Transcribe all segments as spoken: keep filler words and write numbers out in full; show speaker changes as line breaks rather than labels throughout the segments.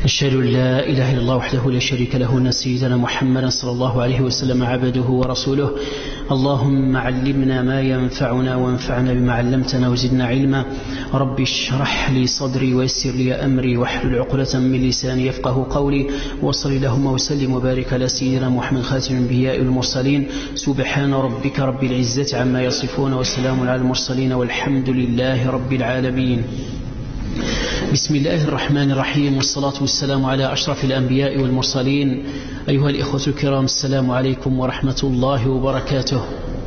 أشهد أن لا إله إلا الله وحده لا شريك له أن سيدنا محمدا صلى الله عليه وسلم عبده ورسوله. اللهم علمنا ما ينفعنا وانفعنا بما علمتنا وزدنا علما. رب اشرح لي صدري ويسر لي أمري واحلل عقدة من لساني يفقه قولي. وصل اللهم وسلم وبارك على سيدنا محمد خاتم الأنبياء والمرسلين. سبحان ربك رب العزة عما يصفون وسلام على المرسلين والحمد لله رب العالمين. بسم الله الرحمن الرحيم، والصلاة والسلام على أشرف الأنبياء والمرسلين. أيها الإخوة الكرام، السلام عليكم ورحمة الله وبركاته.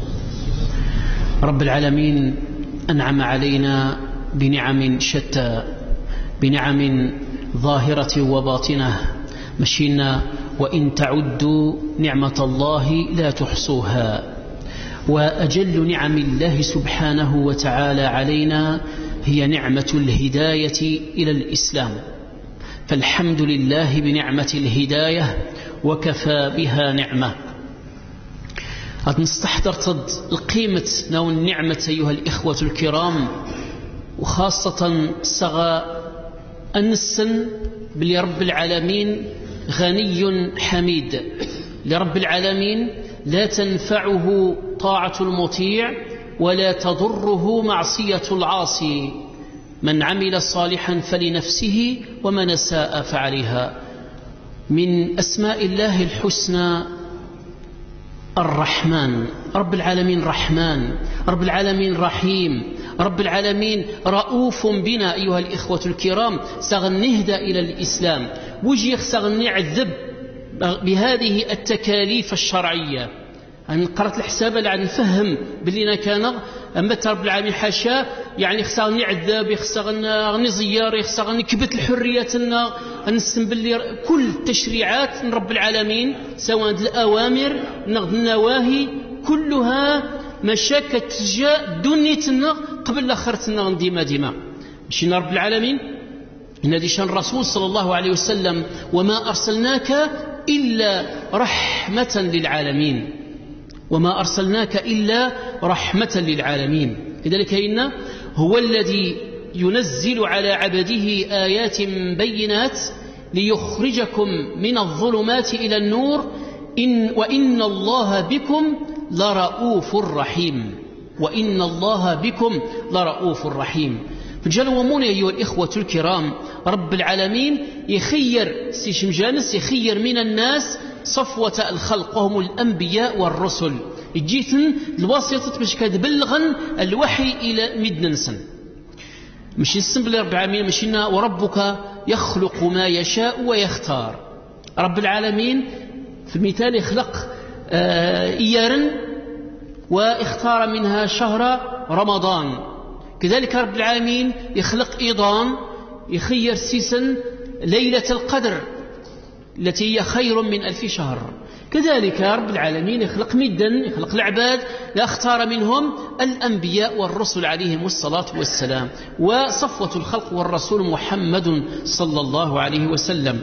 رب العالمين أنعم علينا بنعم شتى، بنعم ظاهرة وباطنة، مشينا وإن تعدوا نعمة الله لا تحصوها. وأجل نعم الله سبحانه وتعالى علينا هي نعمة الهداية إلى الإسلام، فالحمد لله بنعمة الهداية وكفى بها نعمة. قد نستحضر تد القيمة نو النعمة أيها الإخوة الكرام، وخاصة صغى النسن بلرب العالمين غني حميد. لرب العالمين لا تنفعه طاعة المطيع ولا تضره معصية العاصي. من عمل صالحا فلنفسه ومن أساء فعليها. من أسماء الله الحسنى الرحمن. رب العالمين رحمن، رب العالمين رحيم، رب العالمين رؤوف بنا أيها الإخوة الكرام. سغنهدى إلى الإسلام وجي سغني عذب بهذه التكاليف الشرعية. أن قرأت الحساب لعن نفهم بلينا كان أما رب العالمين حاشا يعني خصغني عذاب، خصغني زيار، خصغني كبت الحرياتنا نسم باللي كل التشريعات من رب العالمين سواء الأوامر نغض النواهي كلها مشاكل تجاه دنيتنا قبل آخرتنا ديما ديما. مشينا رب العالمين إن شان الرسول صلى الله عليه وسلم وما أرسلناك إلا رحمة للعالمين، وما أرسلناك إلا رحمة للعالمين. لذلك إن هو الذي ينزل على عبده آيات بينات ليخرجكم من الظلمات إلى النور إن وإن الله بكم لرؤوف رحيم. وإن الله بكم لرؤوف رحيم. فجلومون أيها الإخوة الكرام، رب العالمين يخير سيشمجانس يخير من الناس صفوة الخلق وهم الأنبياء والرسل. جيتن الواسطة باش كتبلغن الوحي إلى مدنسن. مش السم رب العالمين مشينا وربك يخلق ما يشاء ويختار. رب العالمين في المثال يخلق إيارا واختار منها شهر رمضان. كذلك رب العالمين يخلق إيضان يخير سيسا ليلة القدر التي هي خير من ألف شهر. كذلك رب العالمين يخلق مدا يخلق العباد لا اختار منهم الأنبياء والرسل عليهم الصلاة والسلام، وصفوة الخلق والرسول محمد صلى الله عليه وسلم.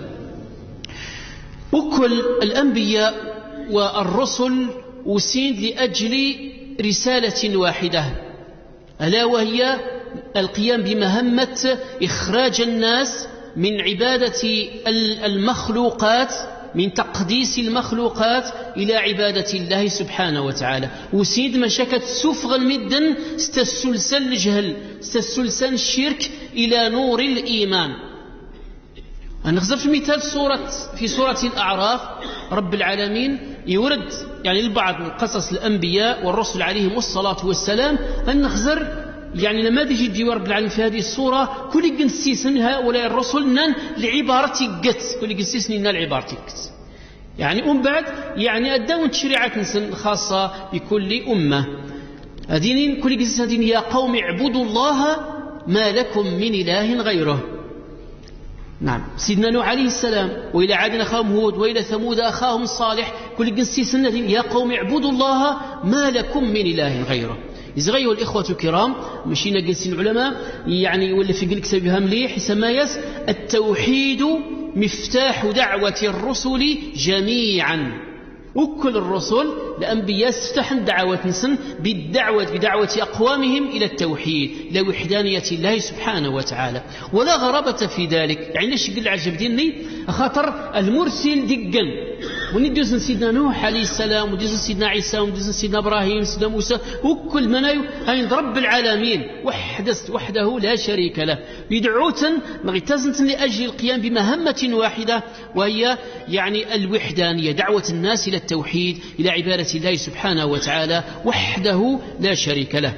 وكل الأنبياء والرسل أسيد لأجل رسالة واحدة، ألا وهي القيام بمهمة إخراج الناس من عبادة المخلوقات، من تقديس المخلوقات إلى عبادة الله سبحانه وتعالى. وسيد مشاكة سفغ المدن استسلسل الجهل، استسلسل الشرك إلى نور الإيمان. نخزر في مثال سورة في سورة الأعراف رب العالمين يورد يعني البعض من قصص الأنبياء والرسل عليهم الصلاة والسلام. أن نخزر يعني لما تجي تجي رب العالمين في هذه الصورة كل جنسيس من هؤلاء الرسل نان لعبارتي قت كل جنسيس نان العبارتي قت يعني أم بعد يعني أدون تشريعات خاصة بكل أمة. هذين كل جنسيس هذين يا قوم اعبدوا الله ما لكم من إله غيره. نعم سيدنا نوح عليه السلام وإلى عاد أخاهم هود وإلى ثمود أخاهم صالح كل جنسيس هذين يا قوم اعبدوا الله ما لكم من إله غيره. إذا غيروا الإخوة الكرام مشينا جلسين العلماء يعني ولا في قلك سبيها مليح سمايس التوحيد مفتاح دعوة الرسل جميعا. وكل الرسل الأنبياء استفتح دعوة نسن بالدعوة بدعوة أقوامهم إلى التوحيد إلى وحدانية الله سبحانه وتعالى. ولا غرابة في ذلك. يعني ليش قل عجب ديني خاطر المرسل دقا وندوز سيدنا نوح عليه السلام ودوز سيدنا عيسى ودوز سيدنا إبراهيم سيدنا موسى وكل منايو عند رب العالمين وحدث وحده لا شريك له يدعوتن مغتازن لأجل القيام بمهمة واحدة وهي يعني الوحدانية دعوة الناس إلى التوحيد إلى عبادة الله سبحانه وتعالى وحده لا شريك له.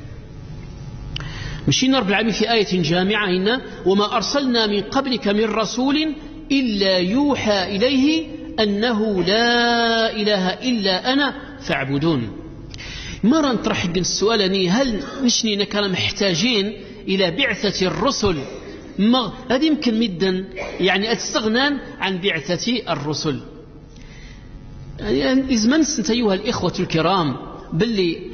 مشينا رب العالمين في آية جامعة هنا وما أرسلنا من قبلك من رسول إلا يوحى إليه أنه لا إله إلا أنا فاعبدون. مرة نطرح السؤال هل نشني كان محتاجين إلى بعثة الرسل؟ ما هذا يمكن مدا يعني أتستغنان عن بعثة الرسل. يعني إذ من سنت أيها الإخوة الكرام باللي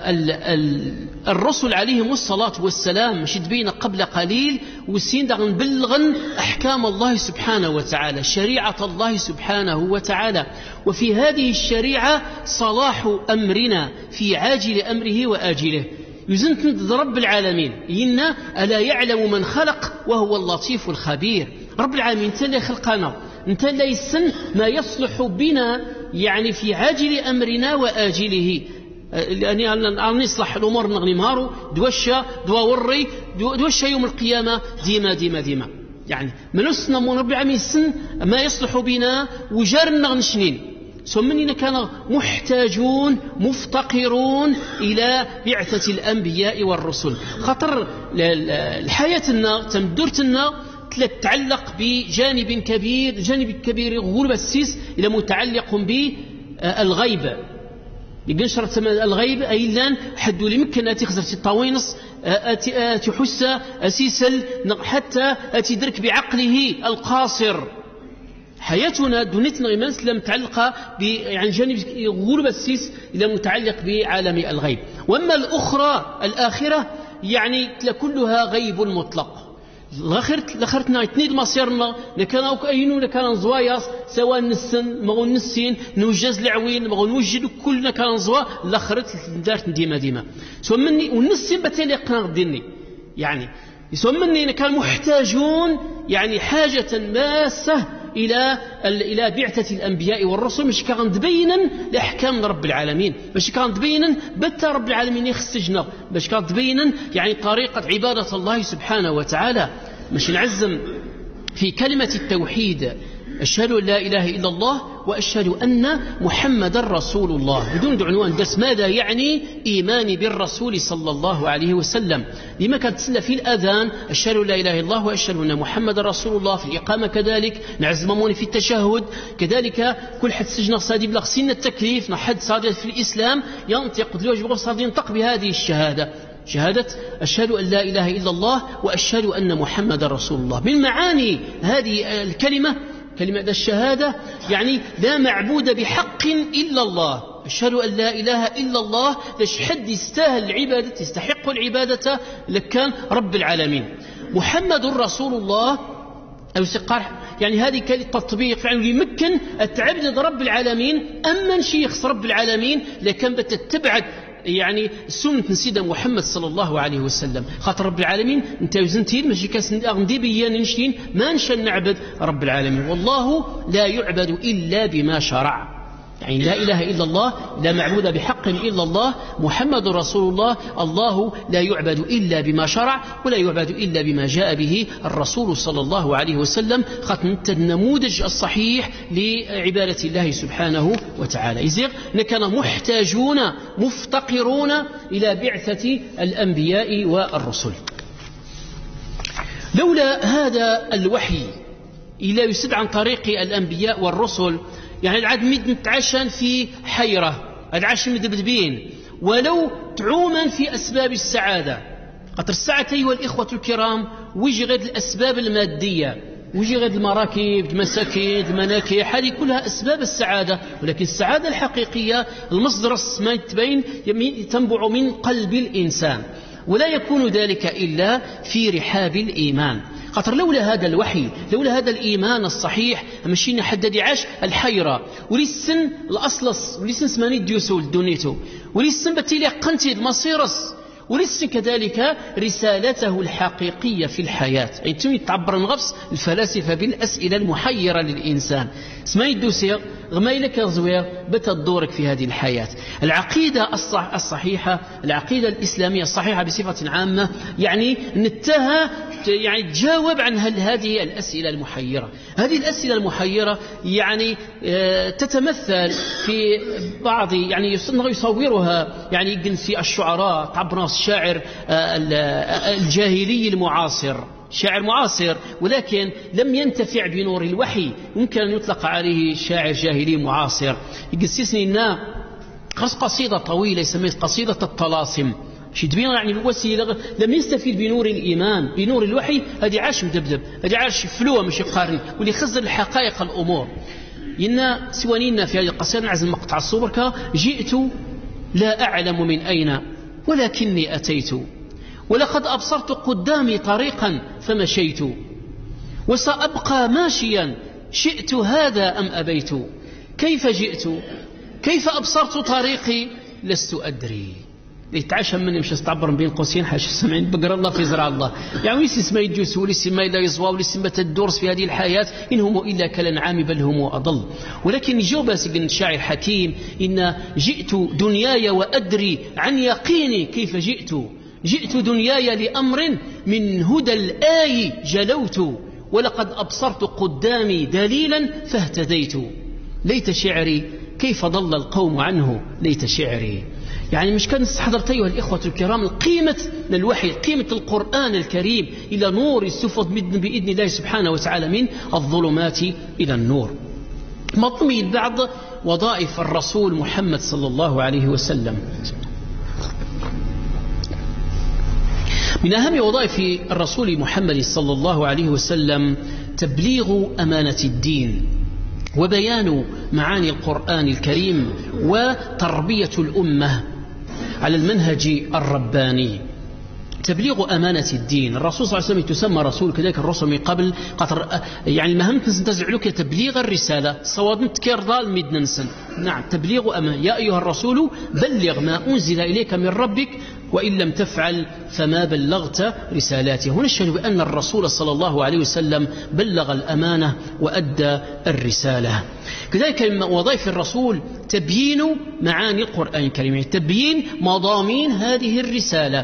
الرسل عليهم الصلاة والسلام مشيت بينا قبل قليل والسين دغن بلغن أحكام الله سبحانه وتعالى شريعة الله سبحانه وتعالى. وفي هذه الشريعة صلاح أمرنا في عاجل أمره وآجله يزنت رب العالمين إن ألا يعلم من خلق وهو اللطيف الخبير. رب العالمين انت اللي خلقنا انت اللي يسن ما يصلح بنا يعني في عاجل أمرنا وآجله يعني أن نصلح الأمور نغني مهارو دوشة دوا وري دوشة يوم القيامة ديما ديما ديما يعني منسنا من رب العالمين السن ما يصلح بنا وجارنا نشنين ثم كان محتاجون مفتقرون إلى بعثة الأنبياء والرسل. خطر حياتنا تمدرتنا تتعلق بجانب كبير جانب كبير غلب السيس إلى متعلق بالغيب يقنشرت الغيب أي لان حدو لمكن أتي خزرت الطوينص أتي تحس أسيسل حتى أتدرك بعقله القاصر. حياتنا دنيتنا إيمانس لم تعلق عن جانب غلب السيس إلى متعلق بعالم الغيب. وأما الأخرى الآخرة يعني كلها غيب مطلق. الآخرت الآخرتنا يتنيد مصيرنا لكان أو كأينو لكان زواياس سواء نسن مغو نسين نوجز العوين مغو نوجد كلنا كان زوا الآخرت دارت ديما ديما سواء مني ونسين بتالي قناغ ديني يعني سواء مني كان محتاجون يعني حاجة ماسة إلى إلى بعثة الأنبياء والرسل مش كان تبينا لأحكام رب العالمين مش كان تبينا بتا رب العالمين يخسجنا مش كان تبينا يعني طريقة عبادة الله سبحانه وتعالى. مش نعزم في كلمة التوحيد أشهد أن لا إله إلا الله وأشهد أن محمد رسول الله بدون عنوان بس ماذا يعني إيماني بالرسول صلى الله عليه وسلم. لما كانت تسلى في الأذان أشهد أن لا إله إلا الله وأشهد أن محمد رسول الله في الإقامة كذلك نعزممون في التشهد كذلك كل حد سجن صادي بلغ سن التكليف نحد صادي في الإسلام ينطق دلوج صادي ينطق بهذه الشهادة شهادة أشهد أن لا إله إلا الله وأشهد أن محمد رسول الله. من معاني هذه الكلمة كلمة الشهادة يعني لا معبود بحق إلا الله. أشهد أن لا إله إلا الله ليش حد يستاهل العبادة يستحق العبادة لكان رب العالمين. محمد رسول الله أو سقار يعني هذه كلمة تطبيق فعلا يمكن التعبد رب العالمين أما شيخ رب العالمين لكن بتتبعد يعني سنة سيدنا محمد صلى الله عليه وسلم. خاطر رب العالمين انت وزنتين ماشي كاس اغندي بيان نشتين ما نشان نعبد رب العالمين والله لا يعبد إلا بما شرع يعني لا إله إلا الله لا معبود بحق إلا الله محمد رسول الله الله لا يعبد إلا بما شرع ولا يعبد إلا بما جاء به الرسول صلى الله عليه وسلم. ختم النموذج الصحيح لعبادة الله سبحانه وتعالى. إذن نكون محتاجون مفتقرون إلى بعثة الأنبياء والرسل. لولا هذا الوحي إلا يسد عن طريق الأنبياء والرسل يعني العاد مد نتعشن في حيرة العشن مدبدبين ولو تعوما في أسباب السعادة. قطر الساعة أيها الإخوة الكرام ويجي غير الأسباب المادية ويجي غير المراكب المساكين المناكح هذه كلها أسباب السعادة ولكن السعادة الحقيقية المصدر السماء تبين تنبع من قلب الإنسان ولا يكون ذلك إلا في رحاب الإيمان. خاطر لولا هذا الوحي لولا هذا الإيمان الصحيح مشينا حدد عاش الحيرة وليسن الأصلص وليسن سماني ديوسول دونيتو وليسن بتيلي قنتي المصيرس وليس كذلك رسالته الحقيقية في الحياة. أي تم تعبر نغفص الفلاسفة بالأسئلة المحيرة للإنسان اسمها يدوسير غمايلك زوير بتدورك في هذه الحياة. العقيدة الصح الصحيحة العقيدة الإسلامية الصحيحة بصفة عامة يعني نتها يعني تجاوب عن هذه الأسئلة المحيرة. هذه الأسئلة المحيرة يعني تتمثل في بعض يعني يصورها يعني في الشعراء تعبر الشاعر الجاهلي المعاصر شاعر معاصر ولكن لم ينتفع بنور الوحي ممكن أن يطلق عليه شاعر جاهلي معاصر. يقسسني لنا قصيدة طويلة يسميها قصيدة الطلاسم شي تبين يعني الوسيلة لم يستفيد بنور الإيمان بنور الوحي هذه عاش مدبدب هذه عاش فلوة مش قارن واللي خزر الحقائق الأمور. إن سوانينا في هذه القصيدة نعزل مقطع الصبر جئت لا أعلم من أين ولكني أتيت ولقد أبصرت قدامي طريقا فمشيت وسأبقى ماشيا شئت هذا أم أبيت كيف جئت كيف أبصرت طريقي لست أدري يتعشى مني مش استعبر بين قوسين حاش سمعين بقر الله في زرع الله يعني وليس اسمه يجوس وليس ما لا يزوى وليس ما تدرس في هذه الحياة إن هم إلا كالأنعام بل هم أضل. ولكن يجاوب سجن شاعر حكيم إن جئت دنياي وأدري عن يقيني كيف جئت جئت دنياي لأمر من هدى الآي جلوت ولقد أبصرت قدامي دليلا فاهتديت ليت شعري كيف ضل القوم عنه ليت شعري. يعني مش كان حضرت أيها الإخوة الكرام قيمة الوحي قيمة القرآن الكريم إلى نور السفر بإذن الله سبحانه وتعالى من الظلمات إلى النور. مضمي بعض وظائف الرسول محمد صلى الله عليه وسلم. من أهم وظائف الرسول محمد صلى الله عليه وسلم تبليغ أمانة الدين وبيان معاني القرآن الكريم وتربية الأمة على المنهج الرباني. تبليغ أمانة الدين الرسول صلى الله عليه وسلم تسمى رسول كذلك الرسل من قبل قطر يعني المهم تنتزع لك تبليغ الرسالة صواب نتكير ضال ميد ننسن نعم تبليغ أمانة يا أيها الرسول بلغ ما أنزل إليك من ربك وإن لم تفعل فما بلغت رسالاته. هنا نشهد بأن الرسول صلى الله عليه وسلم بلغ الأمانة وأدى الرسالة. كذلك من وظائف الرسول تبيين معاني القرآن الكريم تبيين مضامين هذه الرسالة.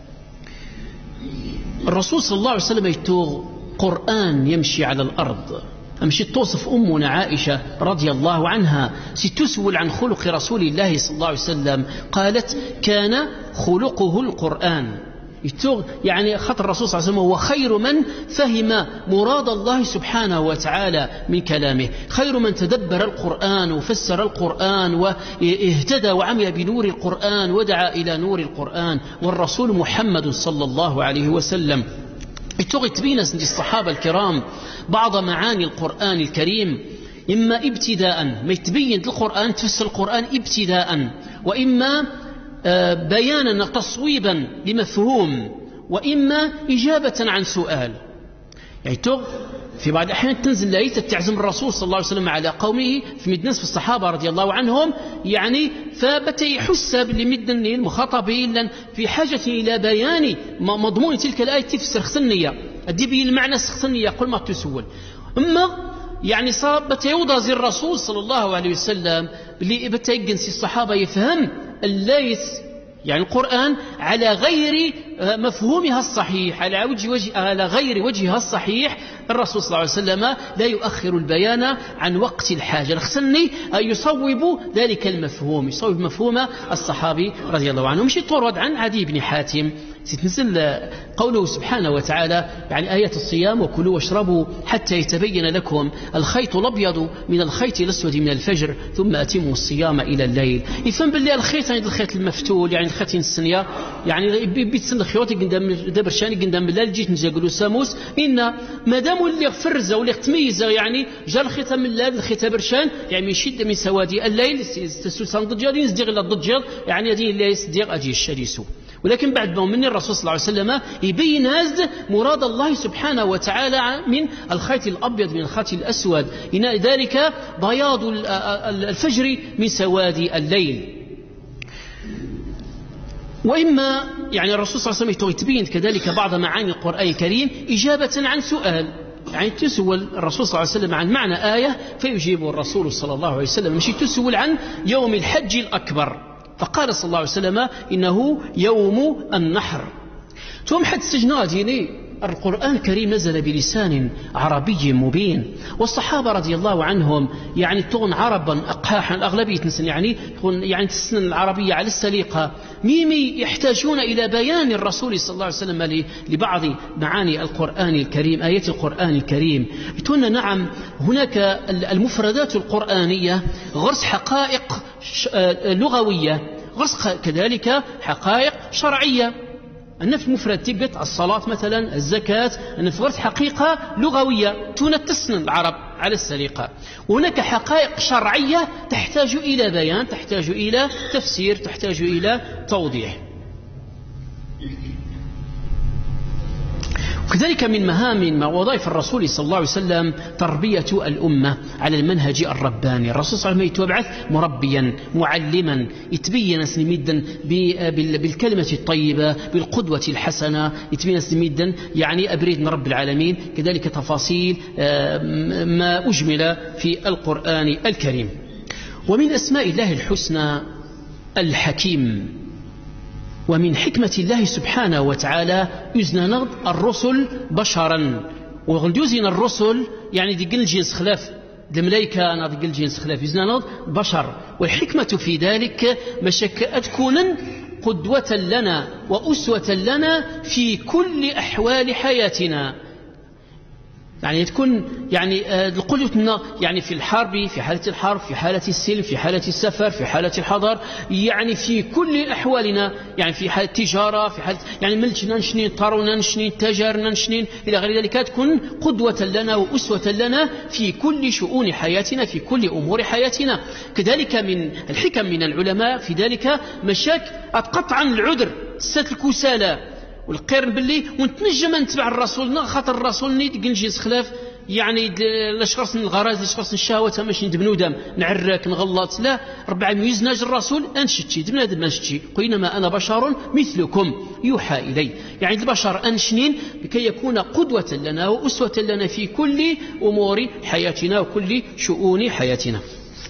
الرسول صلى الله عليه وسلم يتوغ قرآن يمشي على الأرض أمشي توصف أمنا عائشة رضي الله عنها ستسول عن خلق رسول الله صلى الله عليه وسلم قالت كان خلقه القرآن يتوغ يعني خط الرسول صلى الله عليه وسلم هو خير من فهم مراد الله سبحانه وتعالى من كلامه خير من تدبر القرآن وفسر القرآن واهتدى وعمل بنور القرآن ودعا إلى نور القرآن والرسول محمد صلى الله عليه وسلم. يتوغ تبين الصحابة الكرام بعض معاني القرآن الكريم إما ابتداء ما يتبين القرآن تفسر القرآن ابتداء وإما بيانا تصويبا لمفهوم وإما إجابة عن سؤال. يعني توغ في بعض الأحيان تنزل لآية تعزم الرسول صلى الله عليه وسلم على قومه في مدنس في الصحابة رضي الله عنهم يعني فبتي يحسب لمدن المخاطبين في حاجة إلى بيان مضمون تلك الآية تفسر خصنية أدي المعنى السخصنية قل ما تسول أما يعني صار بتيوضع زي الرسول صلى الله عليه وسلم اللي بتيجنس الصحابة يفهم الليث يعني القرآن على غير مفهومها الصحيح على وجه وجه على غير وجهها الصحيح. الرسول صلى الله عليه وسلم لا يؤخر البيان عن وقت الحاجة الخسني يصوب ذلك المفهوم يصوب مفهوم الصحابي رضي الله عنه. مش يطرد عن عدي بن حاتم ستنزل قوله سبحانه وتعالى يعني آية الصيام وكلوا واشربوا حتى يتبين لكم الخيط الأبيض من الخيط الأسود من الفجر ثم أتموا الصيام إلى الليل. يفهم بالله الخيط يعني الخيط المفتول يعني الخيط السنية يعني بيتسن الخيوط قدام دبرشاني قدام بالله جيت نجاقلوا ساموس إن ما دام اللي فرزه واللي تميزه يعني جا الخيط من الليل الخيط برشان يعني من شدة من سوادي الليل تسوسان ضجال يصدق إلى الضجال يعني هذه اللي يصدق أجي الشريسو ولكن بعد من الرسول صلى الله عليه وسلم يبين هذا مراد الله سبحانه وتعالى من الخيط الأبيض من الخيط الأسود، إن ذلك بياض الفجر من سواد الليل. وإما يعني الرسول صلى الله عليه وسلم يتبين كذلك بعض معاني القرآن الكريم إجابة عن سؤال، يعني تسول الرسول صلى الله عليه وسلم عن معنى آية فيجيب الرسول صلى الله عليه وسلم، مش تسول عن يوم الحج الأكبر، فقال صلى الله عليه وسلم إنه يوم النحر. ثم حد سجنا ديني القرآن الكريم نزل بلسان عربي مبين، والصحابة رضي الله عنهم يعني تغن عربا أقحاحا الأغلبية تنسن يعني يعني تسن العربية على السليقة، ميمي يحتاجون إلى بيان الرسول صلى الله عليه وسلم لبعض معاني القرآن الكريم، آيات القرآن الكريم. يتون نعم هناك المفردات القرآنية غرس حقائق لغوية، غرس كذلك حقائق شرعية. أن في مفرد تقت الصلاة مثلا، الزكاة، أن في غرس حقيقة لغوية تنتسن العرب على السليقة. وهناك حقائق شرعية تحتاج إلى بيان، تحتاج إلى تفسير، تحتاج إلى توضيح. وكذلك من مهام ووظائف الرسول صلى الله عليه وسلم تربية الأمة على المنهج الرباني. الرسول صلى الله عليه وسلم يتبعث مربيا معلما، يتبين سنميدا بالكلمة الطيبة بالقدوة الحسنة، يتبين سنميدا يعني أبريد من رب العالمين. كذلك تفاصيل ما أجمل في القرآن الكريم. ومن أسماء الله الحسنى الحكيم، ومن حكمة الله سبحانه وتعالى يزن الرسل بشرا، وغندوزين الرسل يعني دي قل جنس خلاف الملائكة، أنا دي قل جنس خلاف يزن بشر. والحكمة في ذلك مشك تكون قدوة لنا وأسوة لنا في كل أحوال حياتنا، يعني تكون يعني القدوة يعني في الحرب، في حالة الحرب، في حالة السلم، في حالة السفر، في حالة الحضر، يعني في كل أحوالنا، يعني في حالة التجارة، في حالة يعني ملجنا نشنين طارونا نشنين تجارنا نشنين إلى غير ذلك، تكون قدوة لنا وأسوة لنا في كل شؤون حياتنا، في كل أمور حياتنا. كذلك من الحكم من العلماء في ذلك مشاك قطعا العذر ست الكسالى والقرن باللي ونتنجم نتبع الرسول، خاطر الرسول نيت قنجيز خلاف يعني لاشخاص الغراز، لاشخاص الشهوات ماشي ندبنو دم نعرك نغلط، لا ربع يزناج الرسول انشتي دبنا دم انشتي، قينما انا بشر مثلكم يوحى الي، يعني البشر انشنين لكي يكون قدوة لنا واسوة لنا في كل امور حياتنا وكل شؤون حياتنا.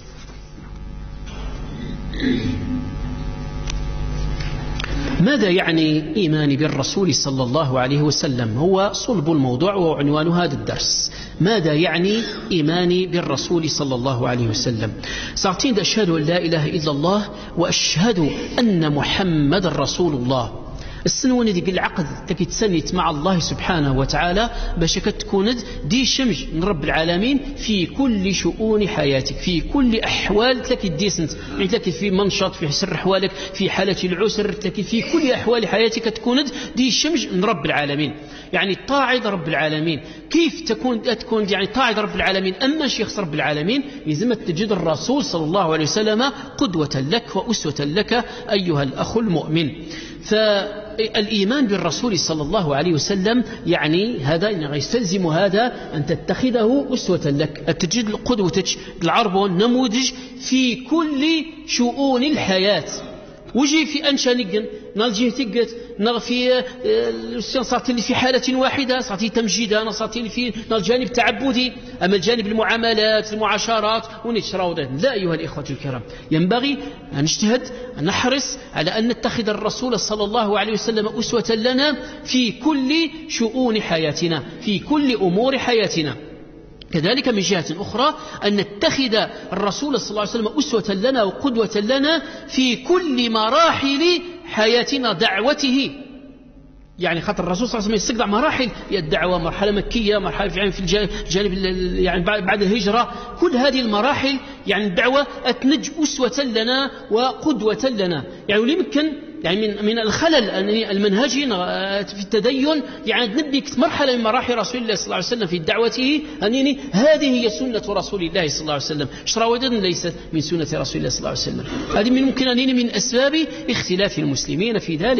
ماذا يعني إيماني بالرسول صلى الله عليه وسلم؟ هو صلب الموضوع وعنوان هذا الدرس. ماذا يعني إيماني بالرسول صلى الله عليه وسلم؟ ساعتين أشهد أن لا إله إلا الله وأشهد أن محمد رسول الله. السنوة ديك العقد تكي تسنيت مع الله سبحانه وتعالى باش كتكون دي شمج من رب العالمين في كل شؤون حياتك، في كل أحوال تكي ديسنت، يعني تكي في منشط، في سر أحوالك، في حالة العسر، تكي في كل أحوال حياتك تكون دي شمج من رب العالمين، يعني طاعة رب العالمين. كيف تكون تكون يعني طاعة رب العالمين؟ أما شيخ رب العالمين لازم تجد الرسول صلى الله عليه وسلم قدوة لك وأسوة لك أيها الأخ المؤمن. فالإيمان بالرسول صلى الله عليه وسلم يعني هذا يستلزم هذا أن تتخذه أسوة لك، تجد قدوتك العربون نموذج في كل شؤون الحياة. وجي في أنشانيقن نالجيه تقت نغفي صارت اللي في حالة واحدة صارت تمجيدة، أنا صارت اللي في الجانب التعبدي، أما الجانب المعاملات المعاشرات ونشراو. لا أيها الإخوة الكرام، ينبغي أن نجتهد أن نحرص على أن نتخذ الرسول صلى الله عليه وسلم أسوة لنا في كل شؤون حياتنا، في كل أمور حياتنا. كذلك من جهة أخرى أن نتخذ الرسول صلى الله عليه وسلم أسوة لنا وقدوة لنا في كل مراحل حياتنا دعوته، يعني خاطر الرسول صلى الله عليه وسلم يستقطع مراحل الدعوة، مرحلة مكية، مرحلة يعني في الجانب يعني بعد الهجرة، كل هذه المراحل يعني الدعوة أتنج أسوة لنا وقدوة لنا. يعني يمكن يعني من من الخلل المنهجي في التدين يعني نبني مرحلة من مراحل رسول الله صلى الله عليه وسلم في دعوته، أنني هذه هي سنة رسول الله صلى الله عليه وسلم، شراودا ليست من سنة رسول الله صلى الله عليه وسلم. هذه من ممكن أنني من أسباب اختلاف المسلمين في ذلك.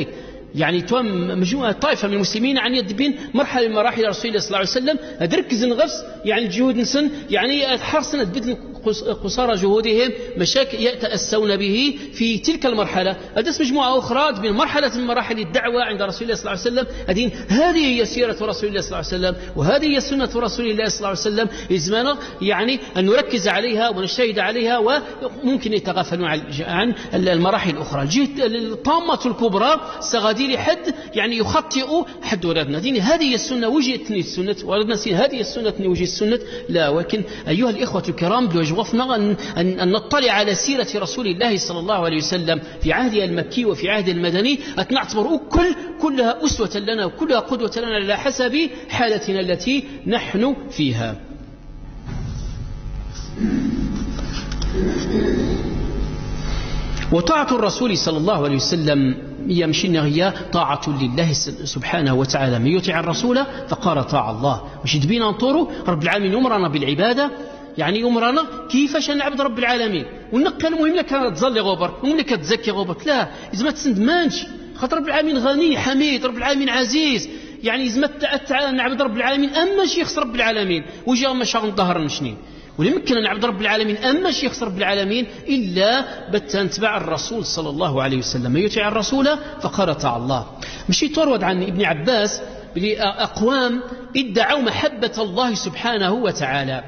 يعني توم مجموعة طائفة من المسلمين عن يدبين مرحلة من مراحل رسول الله صلى الله عليه وسلم أدركز نغفس يعني الجهود نسن يعني حرصنا بدل قصارى جهودهم مشاكل يتأسون به في تلك المرحلة. أدرس مجموعة أخرى من مرحلة من مراحل الدعوة عند رسول الله صلى الله عليه وسلم أدين هذه هي سيرة رسول الله صلى الله عليه وسلم وهذه هي سنة رسول الله صلى الله عليه وسلم إزمانا يعني أن نركز عليها ونجتهد عليها وممكن يتغافلون عن المراحل الأخرى. جهة الطامة الكبرى سغادي لحد يعني يخطئ حد ولدنا دين هذه السنة وجهتني السنة ولدنا سين هذه السنة وجه السنة لا. ولكن أيها الإخوة الكرام بوجوفنا أن, أن, أن نطلع على سيرة رسول الله صلى الله عليه وسلم في عهده المكي وفي عهده المدني نعتبر كل كلها أسوة لنا وكلها قدوة لنا على حسب حالتنا التي نحن فيها. وطاعة الرسول صلى الله عليه وسلم يمشي هي طاعة لله سبحانه وتعالى. من يطيع الرسول فقال طاع الله. مش تبين نطوروا رب العالمين يمرنا بالعبادة يعني يمرنا كيفاش نعبد رب العالمين ونقى المهم لك تظل غبر المهم لك تزكي غبر لا إذا ما تسند مانش خاطر رب العالمين غني حميد رب العالمين عزيز يعني إذا ما نعبد رب العالمين أما شي يخسر رب العالمين وجاء ما شاء ظهر نشنين ولم يمكن أن نعبد رب العالمين أما شي يخسر رب العالمين إلا بتنتبع الرسول صلى الله عليه وسلم. من يطيع الرسول فقال طاع الله. مشي تورد عن ابن عباس أقوام ادعوا محبة الله سبحانه وتعالى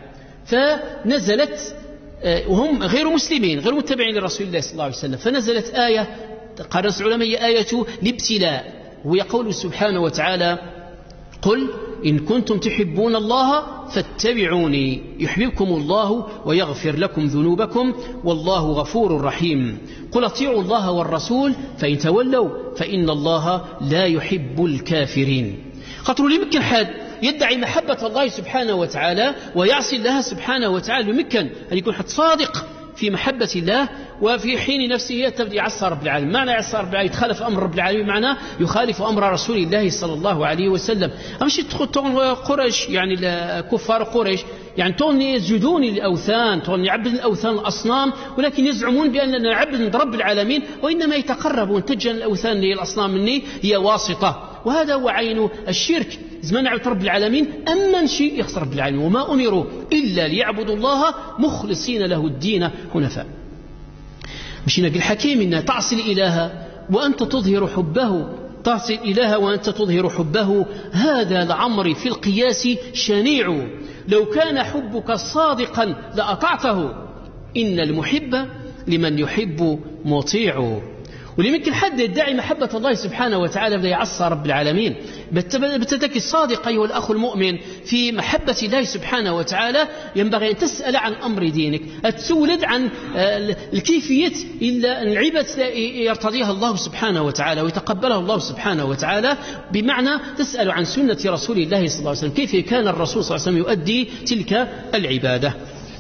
فنزلت وهم غير مسلمين غير متبعين لرسول الله صلى الله عليه وسلم فنزلت آية قال العلماء هي آية الابتلاء وهي قول سبحانه وتعالى قل إن كنتم تحبون الله فاتبعوني يحببكم الله ويغفر لكم ذنوبكم والله غفور رحيم. قل اطيعوا الله والرسول فإن تولوا فإن الله لا يحب الكافرين. خاطر يمكن حد يدعي محبة الله سبحانه وتعالى ويعصي الله سبحانه وتعالى يمكن أن يكون حد صادق في محبة الله وفي حين نفسه تبدأ يعصى رب العالمين. معنى يعصى رب العالمين يتخالف أمر رب العالمين معناه يخالف أمر رسول الله صلى الله عليه وسلم. أمشي تدخل قريش يعني كفار قريش يعني تون يسجدون للأوثان تون يعبدون الأوثان الأصنام ولكن يزعمون بأننا نعبد رب العالمين وإنما يتقربون تجن الأوثان للأصنام مني هي واسطة وهذا هو عين الشرك. زمان نعبد رب العالمين أما شيء يخسر رب العالمين وما أمروا إلا ليعبدوا الله مخلصين له الدين حنفاء. مشينا الحكيم إن تعصي الإله وأنت تظهر حبه تعصي الإله وأنت تظهر حبه هذا لعمري في القياس شنيع لو كان حبك صادقا لأطعته إن المحب لمن يحب مطيع. ولممكن حد يدعي محبة الله سبحانه وتعالى بدا يعصى رب العالمين بتدك الصادق أيها الأخ المؤمن في محبة الله سبحانه وتعالى ينبغي أن تسأل عن أمر دينك تسولد عن الكيفية إلا العبادة يرتضيها الله سبحانه وتعالى ويتقبلها الله سبحانه وتعالى بمعنى تسأل عن سنة رسول الله صلى الله عليه وسلم كيف كان الرسول صلى الله عليه وسلم يؤدي تلك العبادة.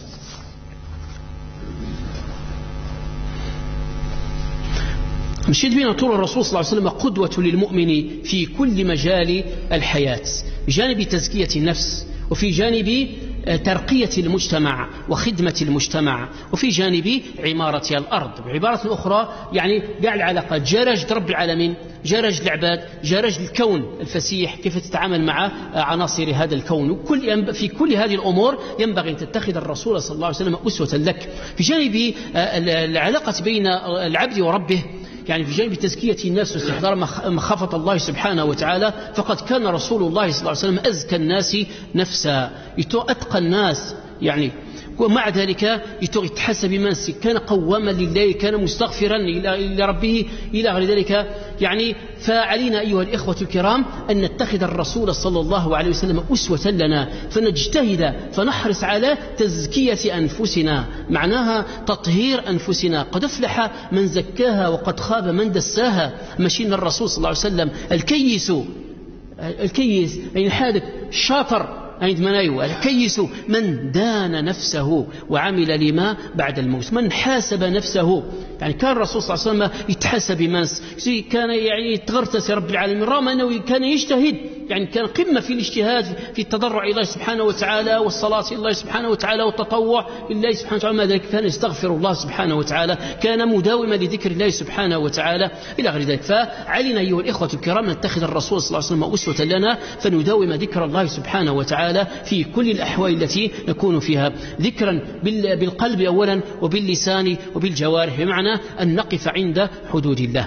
مشيت بنا طول الرسول صلى الله عليه وسلم قدوة للمؤمن في كل مجال الحياة بجانب تزكية النفس وفي جانب ترقية المجتمع وخدمة المجتمع وفي جانب عمارة الأرض. بعبارة أخرى يعني قاع العلاقات جارج رب العالمين جارج العباد جارج الكون الفسيح كيف تتعامل مع عناصر هذا الكون وكل في كل هذه الأمور ينبغي أن تتخذ الرسول صلى الله عليه وسلم أسوة لك. في جانب العلاقة بين العبد وربه يعني في جانب تزكية الناس واستحضار مخافة الله سبحانه وتعالى فقد كان رسول الله صلى الله عليه وسلم أزكى الناس نفسا أتقى الناس يعني ومع ذلك يتحسب بمنسك كان قواما لله كان مستغفرا إلى ربه إلى غير ذلك يعني. فعلينا أيها الإخوة الكرام أن نتخذ الرسول صلى الله عليه وسلم أسوة لنا فنجتهد فنحرص على تزكية أنفسنا معناها تطهير أنفسنا. قد أفلح من زكاها وقد خاب من دساها. مشينا الرسول صلى الله عليه وسلم الكيس الكيس أي حادث شاطر عندما نايو الكيس من دان نفسه وعمل لما بعد الموت من حاسب نفسه. يعني كان الرسول صلى الله عليه وسلم يتحاسب بمنس كان يعني يتغرتس رب العالمين رغم أنه كان يجتهد يعني كان قمة في الاجتهاد في التضرع إلى الله سبحانه وتعالى والصلاة إلى الله سبحانه وتعالى والتطوع لله سبحانه وتعالى. ما ذلك كان يستغفر الله سبحانه وتعالى، كان مداوما لذكر الله سبحانه وتعالى إلى غير ذلك. فعلينا أيها الإخوة الكرام أن نتخذ الرسول صلى الله عليه وسلم أسوة لنا، فنداوم ذكر الله سبحانه وتعالى في كل الأحوال التي نكون فيها، ذكرا بالقلب أولا وباللسان وبالجوارح، بمعنى أن نقف عند حدود الله.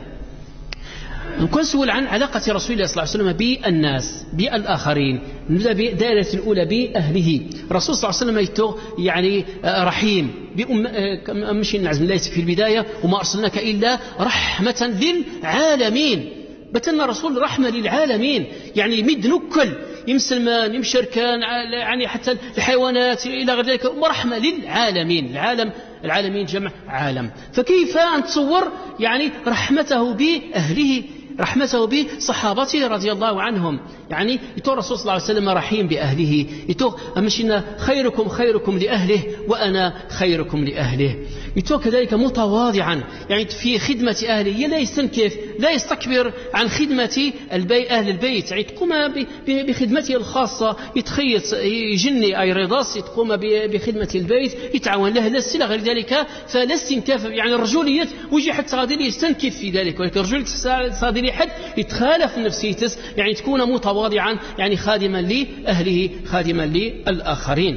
نسول عن علاقة رسول الله صلى الله عليه وسلم بالناس بالآخرين. نبدأ بدائرة الأولى بأهله. الرسول صلى الله عليه وسلم يتو يعني رحيم بأم مش نعزم الله في البداية وما أرسلناك إلا رحمة للعالمين. بتنا رسول رحمة للعالمين، يعني يمد نكل يمسلمان يمشركان يعني حتى الحيوانات إلى غير ذلك، ورحمة للعالمين. العالم العالمين جمع عالم. فكيف أن تصور يعني رحمته بأهله، رحمته بصحابته رضي الله عنهم؟ يعني يتو الرسول صلى الله عليه وسلم رحيم بأهله، يتو أمشينا خيركم خيركم لأهله وأنا خيركم لأهله. يتو كذلك متواضعا يعني في خدمة أهله، لا يستنكف لا يستكبر عن خدمة البي أهل البيت، يعني تقوم بخدمته الخاصة، يتخيط يجني أي رضاس تقوم بخدمة البيت، يتعاون له لست إلى غير ذلك. فلا استنكاف يعني الرجولية ويجي حتى غادي يستنكف في ذلك، ولكن الرجولية صادري حد يتخالف نفسيته، يعني تكون متواضعا يعني خادما لأهله خادما للآخرين.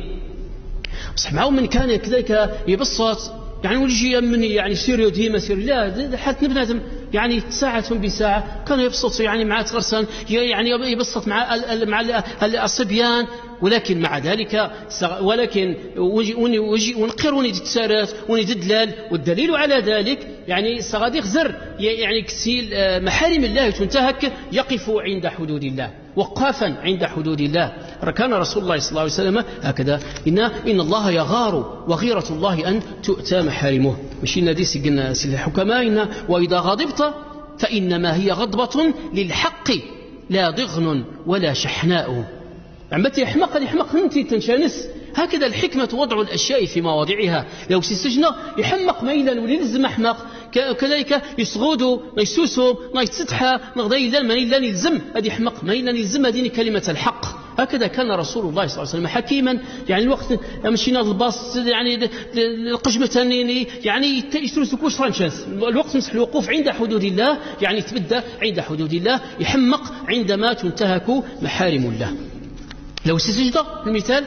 بصح معه من كان كذلك يبسط يعني ويجي من يعني سيريو ديما سيريو، لا حتى بنادم يعني ساعة بساعة كان يبسط يعني مع تغرسان يعني يبسط مع مع الصبيان، ولكن مع ذلك ولكن وجي ونقر ونيد تسارات ونيد دلال، والدليل على ذلك يعني صغاديق زر يعني كسيل محارم الله تنتهك، يقف عند حدود الله وقافا عند حدود الله. كان رسول الله صلى الله عليه وسلم هكذا، إن إن الله يغار وغيرة الله أن تؤتى محارمه. مش إن دي سجن الحكماء إن وإذا غضبت فإنما هي غضبة للحق لا ضغن ولا شحناء. عمتي يحمق يحمق انت تنشانس، هكذا الحكمة وضع الأشياء في مواضعها. لو سيسجنا يحمق ميلا وليلزم أحمق، كذلك يصغودوا يسوسوا ما يتسدحا نغضي لا ما إلا يلزم هذه يحمق ما إلا يلزم هذه كلمة الحق. هكذا كان رسول الله صلى الله عليه وسلم حكيما. يعني الوقت مشينا الباص يعني القجمة يعني يسرسوا كوش فرانشانس، الوقت مسح الوقوف عند حدود الله، يعني يتبدى عند حدود الله، يحمق عندما تنتهك محارم الله. لو سجدة المثال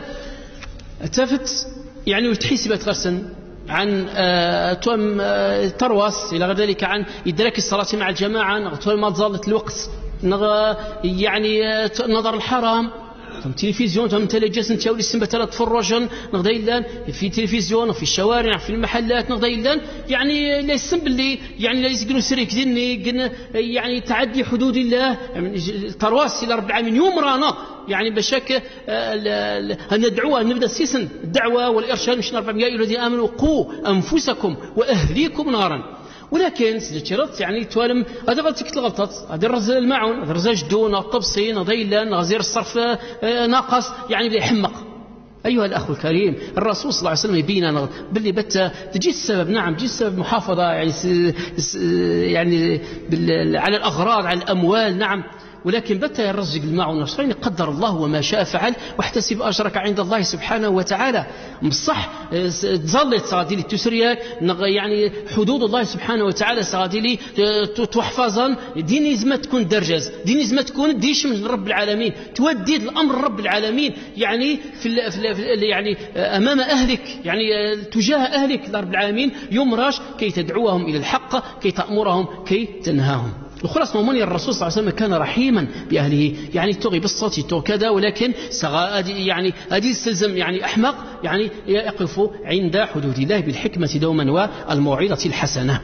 التافت يعني وتحسبت غرسا عن توم ترواس إلى غير ذلك، عن إدراك الصلاة مع الجماعة، توم ما ظلت الوقت يعني نظر الحرام تم تلفزيون تم تلجس نتاول السنبة ثلاث فرجا نغدا إلان في تلفزيون وفي الشوارع في المحلات نغدا إلان، يعني لا يسم باللي يعني لا يسقنوا سريك ديني يعني تعدي حدود الله. ترواس إلى رب العالمين يوم رانا يعني بشك ندعوها نبدأ سيسن الدعوة والإرشاد مش نربع يا أيها الذين آمنوا قوا أنفسكم وأهليكم نارا. ولكن سجلت يعني توالم هذا غلطك الغلطات، هذا الرزال المعون، هذا الرزال جدون، الطبسين، ضيلان، غزير الصرف ناقص، يعني بدا يحمق. أيها الأخ الكريم، الرسول صلى الله عليه وسلم يبين باللي بت تجي السبب، نعم تجي السبب محافظة يعني يعني على الأغراض على الأموال، نعم، ولكن بت يرزق الماء نفسه قدر الله وما شاء فعل، واحتسب أجرك عند الله سبحانه وتعالى. مصح تظلت صادلي تسريك يعني حدود الله سبحانه وتعالى صادلي تحفظا، دين لازم تكون درجز، دين لازم تكون ديش من رب العالمين، تودي الأمر رب العالمين يعني في, في يعني أمام أهلك، يعني تجاه أهلك رب العالمين يمرش كي تدعوهم إلى الحق، كي تأمرهم، كي تنهاهم. الخلاص مؤمن الرسول صلى الله عليه وسلم كان رحيما بأهله، يعني تغي بالصوت تو كذا، ولكن يعني هذه السلزم يعني أحمق يعني يقف عند حدود الله بالحكمة دوما والموعظة الحسنة.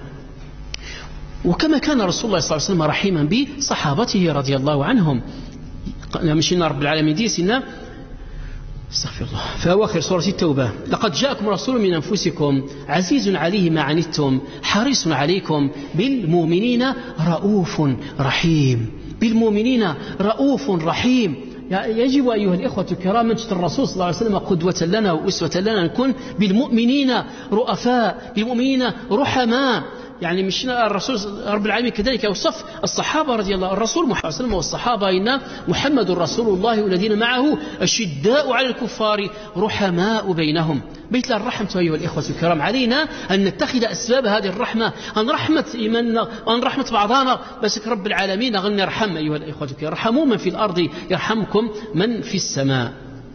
وكما كان رسول الله صلى الله عليه وسلم رحيما بصحابته رضي الله عنهم. مشينا رب العالمين دي سنة استغفر الله في أواخر سورة التوبة: لقد جاءكم رسول من أنفسكم عزيز عليه ما عنتم حريص عليكم بالمؤمنين رؤوف رحيم. بالمؤمنين رؤوف رحيم. يجب أيها الإخوة الكرام نجد الرسول صلى الله عليه وسلم قدوة لنا وأسوة لنا، نكون بالمؤمنين رؤفاء، بالمؤمنين رحماء، يعني مش الرسول رب العالمين كذلك يوصف الصحابة رضي الله الرسول محمد صلى الله عليه وسلم والصحابة إن محمد رسول الله والذين معه أشداء على الكفار رحماء بينهم. بيت الرحمة أيها الإخوة الكرام، علينا أن نتخذ أسباب هذه الرحمة، أن رحمة إيماننا وأن رحمة بعضنا، بس رب العالمين غني يرحم أيها الإخوة الكرام. ارحموا من في الأرض يرحمكم من في السماء.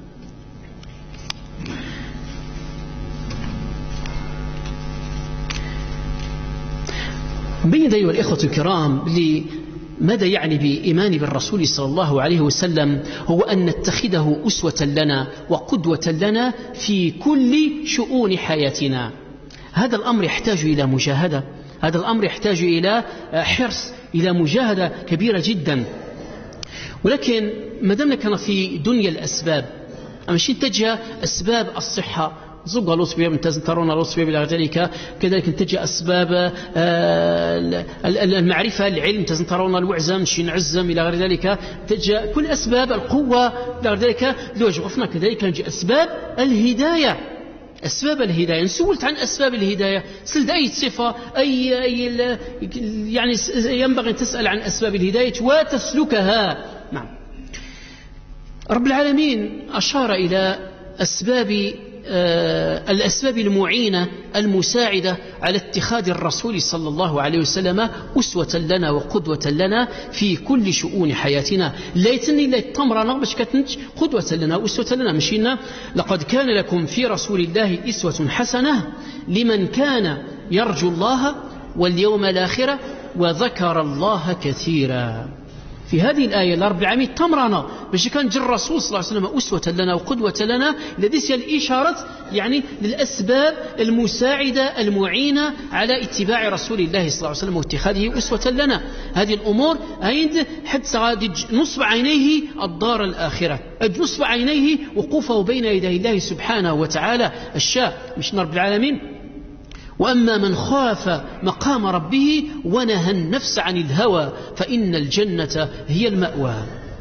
بين أيها الإخوة الكرام ماذا يعني بإيمان بالرسول صلى الله عليه وسلم، هو أن نتخذه أسوة لنا وقدوة لنا في كل شؤون حياتنا. هذا الأمر يحتاج إلى مجاهدة، هذا الأمر يحتاج إلى حرص، إلى مجاهدة كبيرة جدا. ولكن ما دامنا كان في دنيا الأسباب، أمشي تجاه أسباب الصحة زوج الأسباب ترون الأسباب إلى ذلك، كذلك تجي أسباب المعرفة العلم ترون الوعزم شين عزم إلى غير ذلك، تجي كل أسباب القوة إلى غير ذلك. لو وقفنا كذلك نجي أسباب الهداية، أسباب الهداية. نسولت عن أسباب الهداية، سلد أي صفة أي, أي يعني ينبغي أن تسأل عن أسباب الهداية وتسلكها. نعم، رب العالمين أشار إلى أسباب الأسباب المعينة المساعدة على اتخاذ الرسول صلى الله عليه وسلم أسوة لنا وقدوة لنا في كل شؤون حياتنا. لا يتني لا يتمرنا باش كتنج قدوة لنا أسوة لنا. مشينا لقد كان لكم في رسول الله أسوة حسنة لمن كان يرجو الله واليوم الآخرة وذكر الله كثيرا. في هذه الآية الرب العالمين تمرنا باش كان جر الرسول صلى الله عليه وسلم أسوة لنا وقدوة لنا. لديس الإشارة يعني للأسباب المساعدة المعينة على اتباع رسول الله صلى الله عليه وسلم واتخاذه أسوة لنا. هذه الأمور عند حد سعادة نصب عينيه الدار الآخرة، نصب عينيه وقوفه بين يدي الله سبحانه وتعالى الشاء. مش رب العالمين وأما من خاف مقام ربه ونهى النفس عن الهوى فإن الجنة هي المأوى.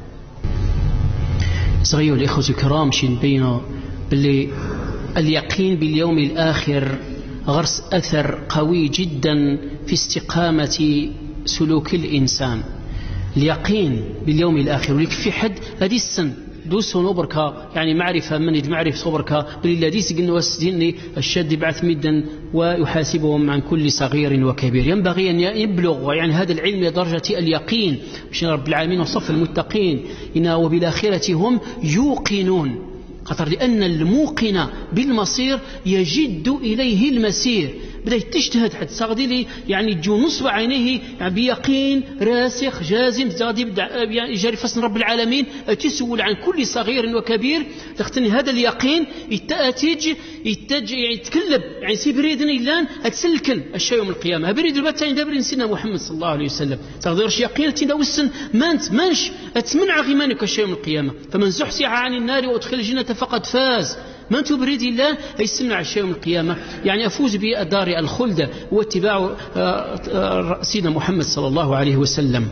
صغير الإخوة الكرام، شين بينا باللي اليقين باليوم الآخر غرس أثر قوي جدا في استقامة سلوك الإنسان. اليقين باليوم الآخر، ولك في حد هذه السن دوس نوبركا يعني معرفة من المعرفة صبركا بالذي سجن وسدني الشد بعث مدا ويحاسبهم عن كل صغير وكبير. ينبغي أن يبلغ يعني هذا العلم لدرجة اليقين. مش رب العالمين وصف المتقين إن وبالآخرة هم يوقنون، خطر لأن الموقن بالمصير يجد إليه المسير. بدأ تجتهد حتى تغدي لي يعني جو نصب عينيه يعني بيقين راسخ جازم تغدي يعني يجري فصل رب العالمين تسول عن كل صغير وكبير. تختني هذا اليقين يتأتج يتج يتكلب يعني سيبريدني لان أتسلكن الشيء يوم القيامة. بريد البتين دبر سيدنا محمد صلى الله عليه وسلم تقدرش يقين تيدا وسن ما أنت منش أتمنع غيمانك الشيء يوم القيامة. فمن زحزح عن النار وأدخل الجنة فقد فاز. من تبريد الله يسمع الشيء يوم القيامة يعني أفوز بدار الخلد واتباع سيدنا محمد صلى الله عليه وسلم.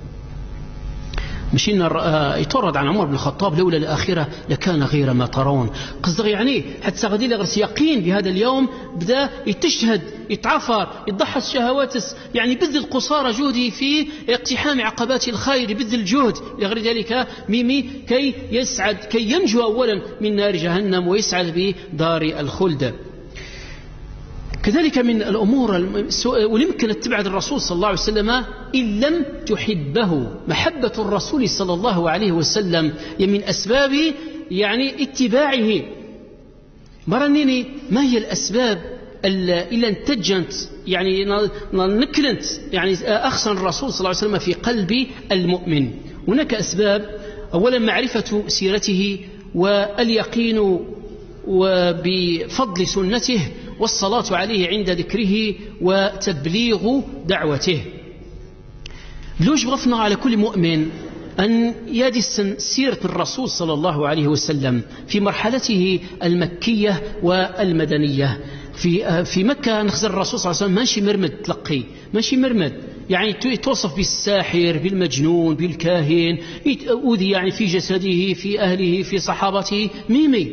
مشينا يتورد عن عمر بن الخطاب لولا الآخرة لكان غير ما ترون. قصد يعني حتى غادي لغرس يقين بهذا اليوم بدأ يتشهد يتعفر يضحى الشهوات يعني بذل قصارى جهده في اقتحام عقبات الخير، بذل الجهد لغير ذلك ميمي كي يسعد كي ينجو أولا من نار جهنم ويسعد بدار الخلد. كذلك من الأمور ويمكن اتباع الرسول صلى الله عليه وسلم إن لم تحبه. محبة الرسول صلى الله عليه وسلم من أسباب يعني اتباعه. مرنيني ما هي الأسباب إلا انتجنت يعني نكلنت يعني أخسن الرسول صلى الله عليه وسلم في قلب المؤمن. هناك أسباب، أولا معرفة سيرته واليقين وبفضل سنته والصلاة عليه عند ذكره وتبليغ دعوته. لوش غفنا على كل مؤمن أن يدس سيرة الرسول صلى الله عليه وسلم في مرحلته المكية والمدنية. في في مكة نخزر الرسول صلى الله عليه وسلم ماشي مرمد تلقي، ماشي مرمد يعني توصف بالساحر بالمجنون بالكاهن، أوذي يعني في جسده في أهله في صحابته ميمي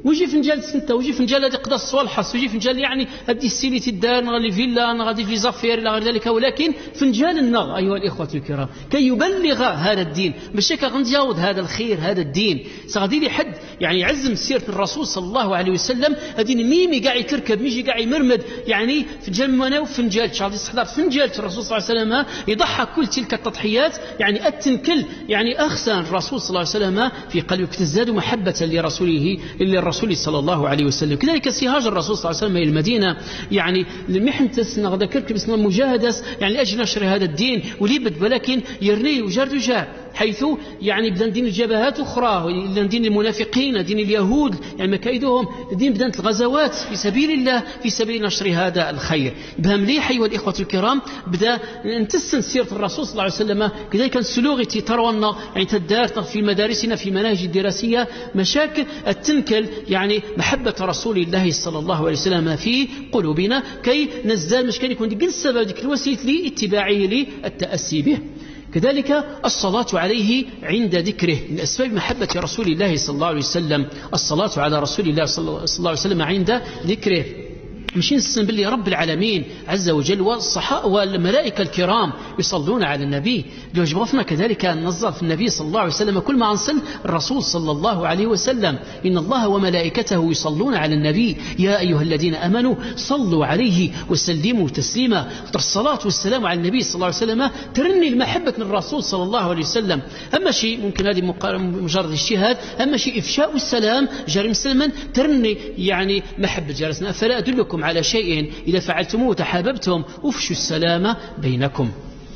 ويجي فنجان سنتا ويجي فنجان هذه قدا الصوالحس ويجي فنجان يعني هذه السيلي تدار غادي فيلا غادي في زفير الى غير ذلك، ولكن فنجان النغ أيها الإخوة الكرام كي يبلغ هذا الدين ماشي كغنجاوض هذا الخير هذا الدين سغادي لي حد يعني يعزم سيرة الرسول صلى الله عليه وسلم هذه ميمي قاعد يكركب ميجي قاعد يمرمد يعني فنجان منا وفنجان شاطي استحضار فنجان الرسول صلى الله عليه وسلم يضحى كل تلك التضحيات يعني التنكل يعني أخسن الرسول صلى الله عليه وسلم في قلبك تزداد محبة لرسوله للرسول صلى الله عليه وسلم. كذلك سيهاج الرسول صلى الله عليه وسلم إلى المدينة يعني المحن تسنى غدا كركب اسمه مجاهدة يعني أجل نشر هذا الدين وليبد ولكن يرني وجرد وجاه حيث يعني بدأ دين الجبهات أخرى دين المنافقين دين اليهود يعني مكايدهم دين بدأت الغزوات في سبيل الله في سبيل نشر هذا الخير. بها مليح أيها الإخوة الكرام بدأ نتسن سيرة الرسول صلى الله عليه وسلم كذلك السلوغ ترونا يعني تدار في مدارسنا في مناهج الدراسية مشاكل التنكل يعني محبة رسول الله صلى الله عليه وسلم في قلوبنا كي نزال مش كان يكون ديك السبب ديك الوسيلة لاتباعه للتأسي به. كذلك الصلاة عليه عند ذكره من أسباب محبة رسول الله صلى الله عليه وسلم الصلاة على رسول الله صلى الله عليه وسلم عند ذكره مشين نسن باللي رب العالمين عز وجل والصحاء والملائكة الكرام يصلون على النبي يجبرنا كذلك أن ننظر في النبي صلى الله عليه وسلم كل ما عنصل الرسول صلى الله عليه وسلم إن الله وملائكته يصلون على النبي يا أيها الذين أمنوا صلوا عليه وسلموا تسليما. الصلاة والسلام على النبي صلى الله عليه وسلم ترني المحبة من الرسول صلى الله عليه وسلم. أما شيء ممكن هذه مجرد اجتهاد أما شيء إفشاء السلام جاري مسلما ترني يعني محبة جالسنا. فلا أدلكم على شيء إذا فعلتموه تحاببتم افشوا السلام بينكم.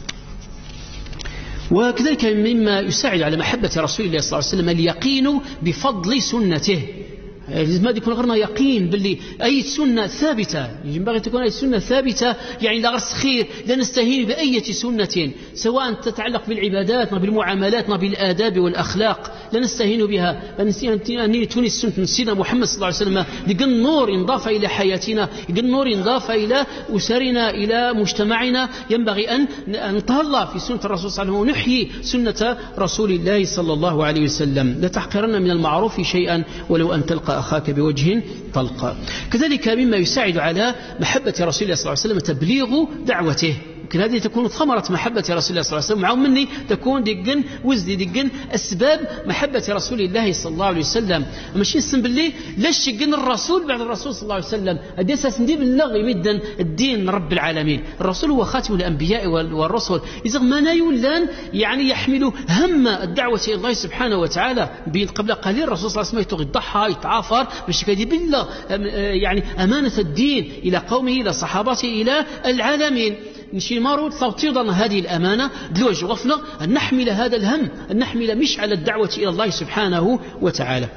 وكذلك مما يساعد على محبة رسول الله صلى الله عليه وسلم اليقين بفضل سنته. لازم يكون غيرنا يقين باللي أي سنة ثابتة ينبغي تكون أي سنة ثابتة يعني لا غرس خير لا نستهين بأية سنة سواء تتعلق بالعبادات ما بالمعاملات ما بالآداب والأخلاق لا نستهين بها أن توني السنة نسينا محمد صلى الله عليه وسلم يقل نور انضاف إلى حياتنا يقل نور انضاف إلى أسرنا إلى مجتمعنا ينبغي أن نتهلا في سنة الرسول صلى الله عليه وسلم ونحيي سنة رسول الله صلى الله عليه وسلم. لا تحقرن من المعروف شيئا ولو أن تلقى أخاك بوجه طلق. كذلك مما يساعد على محبة رسول الله صلى الله عليه وسلم تبليغ دعوته. يمكن هذه تكون ثمرة محبة رسول الله صلى الله عليه وسلم معهم مني تكون دقن وزدي دقن أسباب محبة رسول الله صلى الله عليه وسلم. ماشي نسم باللي لاش شقن الرسول بعد الرسول صلى الله عليه وسلم هذه أساس ندي بالله يمدا الدين رب العالمين. الرسول هو خاتم الأنبياء والرسل إذا ما يولان يعني يحمل هم الدعوة إلى الله سبحانه وتعالى. بين قبل قليل الرسول صلى الله عليه وسلم يضحى يتعافر باش كيدي بالله يعني أمانة الدين إلى قومه إلى صحابته إلى العالمين. نشي مارو توطيضا هذه الأمانة دلوج وفنا أن نحمل هذا الهم أن نحمل مشعل الدعوة إلى الله سبحانه وتعالى.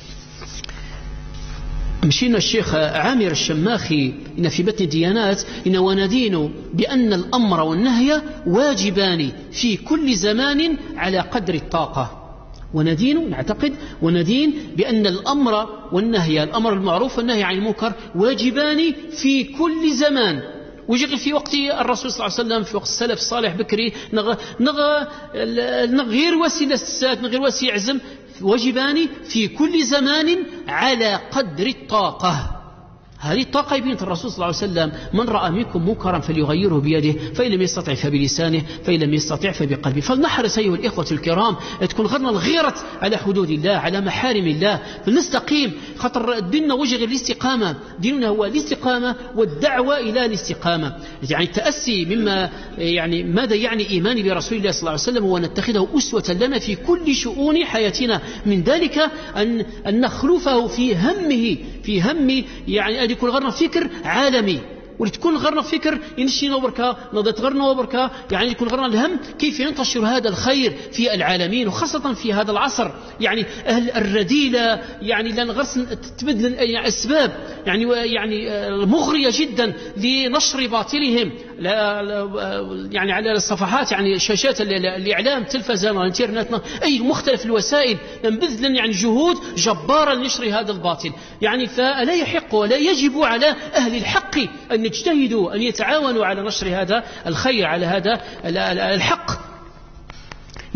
مشينا الشيخ عامر الشماخي إن في بطن الديانات إن وندين بأن الأمر والنهي واجبان في كل زمان على قدر الطاقة. وندين نعتقد وندين بأن الأمر والنهي الأمر المعروف والنهي عن المنكر واجبان في كل زمان. ويجي في وقت الرسول صلى الله عليه وسلم في وقت السلف الصالح بكري نغ نغ نغير وسيلة السات نغير وسيلة عزم واجبان في كل زمان على قدر الطاقة. هذه الطاقة يبين الرسول صلى الله عليه وسلم من رأى منكم منكرا فليغيره بيده فإن لم يستطع فبلسانه فإن لم يستطع فبقلبه. فلنحرص أيها الإخوة الكرام تكون غيرنا الغيرة على حدود الله على محارم الله فلنستقيم خاطر ديننا وجه غير الاستقامة. ديننا هو الاستقامة والدعوة إلى الاستقامة يعني التأسي مما يعني ماذا يعني إيماني برسول الله صلى الله عليه وسلم ونتخذه أسوة لنا في كل شؤون حياتنا. من ذلك أن, أن نخلفه في همه في هم يعني يكون غيرنا فكر عالمي ولتكون غيرنا فكر ينشي نوبركا نضت غيرنا نوبركا يعني يكون غيرنا الهم كيف ينتشر هذا الخير في العالمين وخاصة في هذا العصر يعني أهل الرذيلة يعني لأن غرس تبدل يعني أسباب يعني يعني مغرية جدا لنشر باطلهم يعني على الصفحات يعني شاشات الإعلام تلفزيون والإنترنت أي مختلف الوسائل بذل يعني جهود جبارة لنشر هذا الباطل يعني فلا يحق ولا يجب على أهل الحق أن يجتهدوا أن يتعاونوا على نشر هذا الخير على هذا الحق.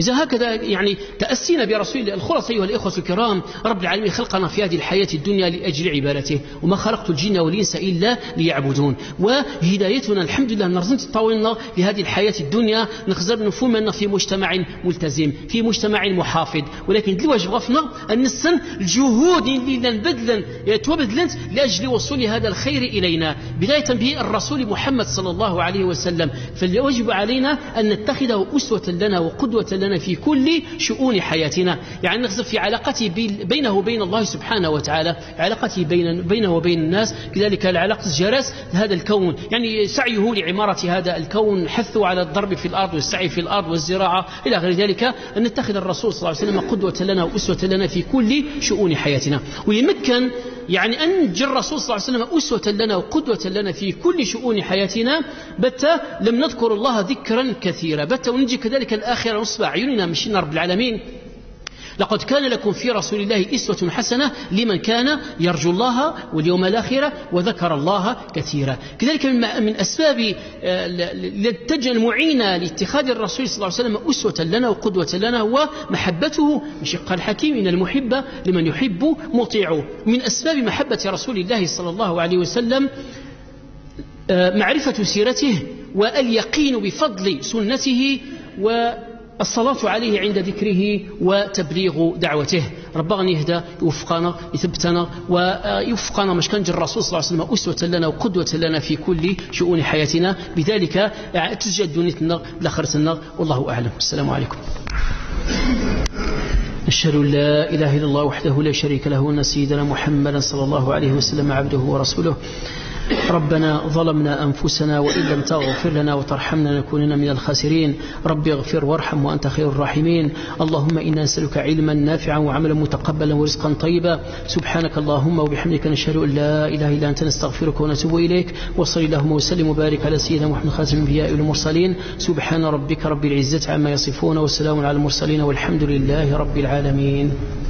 إذا هكذا يعني تأسينا برسول الله. الخلاص أيها الإخوة الكرام، رب العالمين خلقنا في هذه الحياة الدنيا لأجل عبادته، وما خلقت الجن والإنس إلا ليعبدون. وهدايتنا الحمد لله نرزمت تطاولنا لهذه الحياة الدنيا نخزر نفهم أن في مجتمع ملتزم، في مجتمع محافظ، ولكن الواجب غفنا أن نسن الجهود اللي نبذلن توبذلن لأجل وصول هذا الخير إلينا، بداية به الرسول محمد صلى الله عليه وسلم. فالواجب علينا أن نتخذه أسوة لنا وقدوة لنا في كل شؤون حياتنا، يعني نخزر في علاقته بينه وبين الله سبحانه وتعالى، علاقته بين بينه وبين الناس، كذلك العلاقة جرس هذا الكون، يعني سعيه لعمارة هذا الكون، حثه على الضرب في الأرض والسعي في الأرض والزراعة إلى غير ذلك، أن نتخذ الرسول صلى الله عليه وسلم قدوة لنا وأسوة لنا في كل شؤون حياتنا. ويمكن يعني أن نجعل الرسول صلى الله عليه وسلم أسوة لنا وقدوة لنا في كل شؤون حياتنا، بت لم نذكر الله ذكرا كثيرا، بت ونجي كذلك الآخرة نصب أعيننا مشينا رب العالمين. لقد كان لكم في رسول الله أسوة حسنة لمن كان يرجو الله واليوم الآخرة وذكر الله كثيرا. كذلك من أسباب التجن المعينة لاتخاذ الرسول صلى الله عليه وسلم أسوة لنا وقدوة لنا هو محبته، مشق الحكيم إن المحب لمن يحب مطيعه. من أسباب محبة رسول الله صلى الله عليه وسلم معرفة سيرته واليقين بفضل سنته و الصلاة عليه عند ذكره وتبليغ دعوته. ربنا يهدى يوفقنا يثبتنا ويوفقنا مش كان الرسول صلى الله عليه وسلم أسوة لنا وقدوة لنا في كل شؤون حياتنا، بذلك تسجد دنيتنا لآخرتنا. والله أعلم. السلام عليكم. أشهد أن لا إله إلا الله وحده لا شريك له وأن سيدنا محمدا صلى الله عليه وسلم عبده ورسوله. ربنا ظلمنا أنفسنا وإن لم تغفر لنا وترحمنا لنكونن من الخاسرين. رب اغفر وارحم وأنت خير الراحمين. اللهم إنا نسألك علما نافعا وعملا متقبلا ورزقا طيبا. سبحانك اللهم وبحمدك نشهد أن لا إله إلا أنت نستغفرك ونتوب إليك. وصلى اللهم وسلم وبارك على سيدنا محمد خاتم الأنبياء والمرسلين. سبحان ربك رب العزة عما يصفون وسلام على المرسلين والحمد لله رب العالمين.